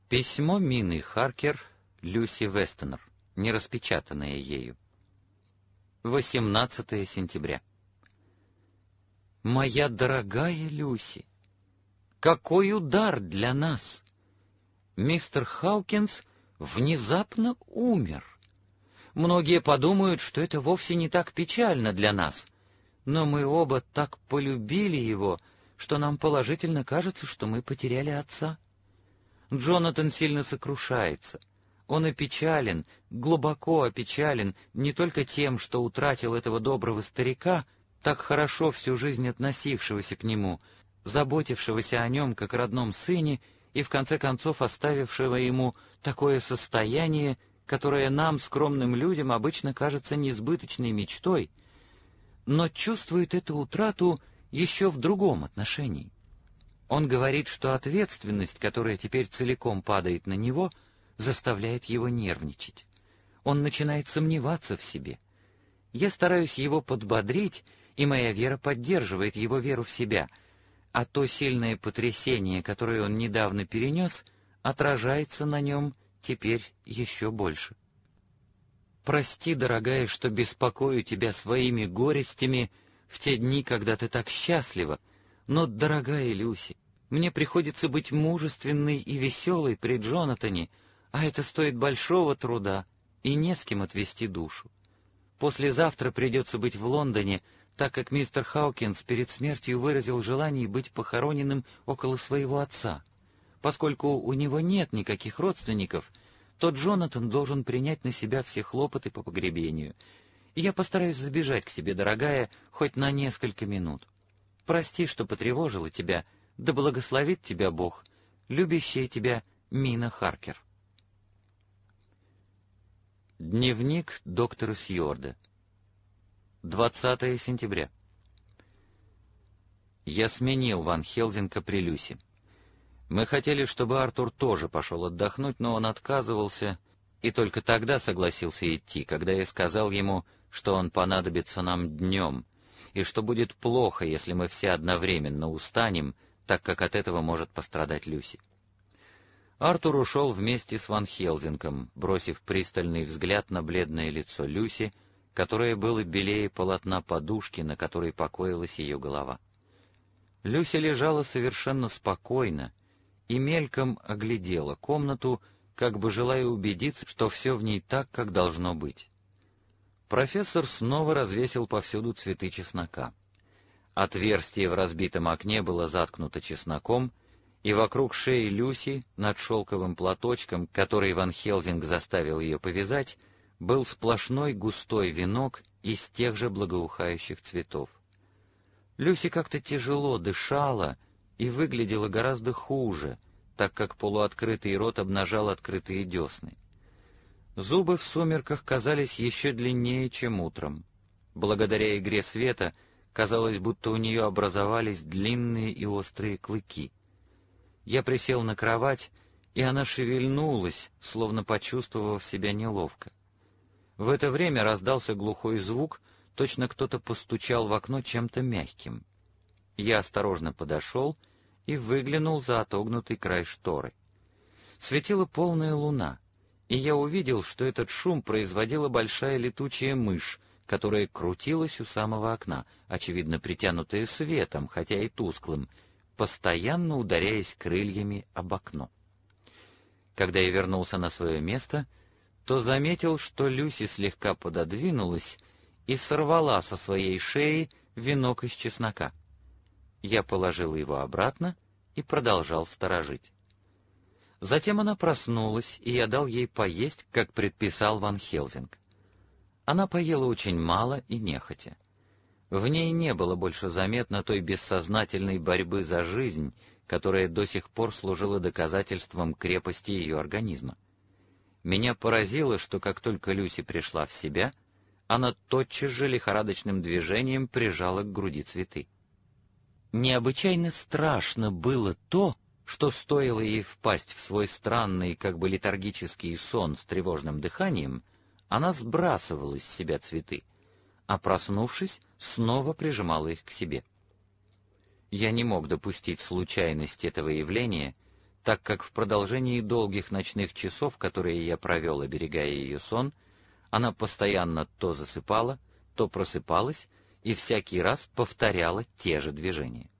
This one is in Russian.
Письмо Мины Харкер Люси Вестонер, не распечатанное ею. 18 сентября. Моя дорогая Люси, какой удар для нас! Мистер Хаукинс внезапно умер. Многие подумают, что это вовсе не так печально для нас, но мы оба так полюбили его, что нам положительно кажется, что мы потеряли отца. Джонатан сильно сокрушается. Он опечален, глубоко опечален не только тем, что утратил этого доброго старика, так хорошо всю жизнь относившегося к нему, заботившегося о нем как о родном сыне и в конце концов оставившего ему такое состояние, которое нам, скромным людям, обычно кажется несбыточной мечтой, но чувствует эту утрату еще в другом отношении. Он говорит, что ответственность, которая теперь целиком падает на него, заставляет его нервничать. Он начинает сомневаться в себе. Я стараюсь его подбодрить, и моя вера поддерживает его веру в себя, а то сильное потрясение, которое он недавно перенес, отражается на нем теперь еще больше. Прости, дорогая, что беспокою тебя своими горестями в те дни, когда ты так счастлива, но, дорогая Люси, мне приходится быть мужественной и веселой при Джонатане, а это стоит большого труда, и не с кем отвести душу. Послезавтра придется быть в Лондоне, так как мистер Хаукинс перед смертью выразил желание быть похороненным около своего отца. Поскольку у него нет никаких родственников, то Джонатан должен принять на себя все хлопоты по погребению. И я постараюсь забежать к тебе, дорогая, хоть на несколько минут. Прости, что потревожила тебя, да благословит тебя Бог, любящая тебя Мина Харкер. Дневник доктора Сьюарда. 20 сентября. Я сменил Ван Хелзинка при Люси. Мы хотели, чтобы Артур тоже пошел отдохнуть, но он отказывался, и только тогда согласился идти, когда я сказал ему, что он понадобится нам днем, и что будет плохо, если мы все одновременно устанем, так как от этого может пострадать Люси. Артур ушел вместе с Ван Хелзинком, бросив пристальный взгляд на бледное лицо Люси, которое было белее полотна подушки, на которой покоилась ее голова. Люси лежала совершенно спокойно и мельком оглядела комнату, как бы желая убедиться, что все в ней так, как должно быть. Профессор снова развесил повсюду цветы чеснока. Отверстие в разбитом окне было заткнуто чесноком, и вокруг шеи Люси, над шелковым платочком, который Ван Хелзинк заставил ее повязать, был сплошной густой венок из тех же благоухающих цветов. Люси как-то тяжело дышала и выглядела гораздо хуже, так как полуоткрытый рот обнажал открытые десны. Зубы в сумерках казались еще длиннее, чем утром. Благодаря игре света казалось, будто у нее образовались длинные и острые клыки. Я присел на кровать, и она шевельнулась, словно почувствовав себя неловко. В это время раздался глухой звук, точно кто-то постучал в окно чем-то мягким. Я осторожно подошел и выглянул за отогнутый край шторы. Светила полная луна, и я увидел, что этот шум производила большая летучая мышь, которая крутилась у самого окна, очевидно притянутая светом, хотя и тусклым, постоянно ударяясь крыльями об окно. Когда я вернулся на свое место, то заметил, что Люси слегка пододвинулась и сорвала со своей шеи венок из чеснока. Я положил его обратно и продолжал сторожить. Затем она проснулась, и я дал ей поесть, как предписал Ван Хелзинк. Она поела очень мало и нехотя. В ней не было больше заметно той бессознательной борьбы за жизнь, которая до сих пор служила доказательством крепости ее организма. Меня поразило, что как только Люси пришла в себя, она тотчас же лихорадочным движением прижала к груди цветы. Необычайно страшно было то, что стоило ей впасть в свой странный, как бы летаргический сон с тревожным дыханием, она сбрасывала с себя цветы, а, проснувшись, снова прижимала их к себе. Я не мог допустить случайность этого явления, так как в продолжении долгих ночных часов, которые я провел, оберегая ее сон, она постоянно то засыпала, то просыпалась и всякий раз повторяла те же движения.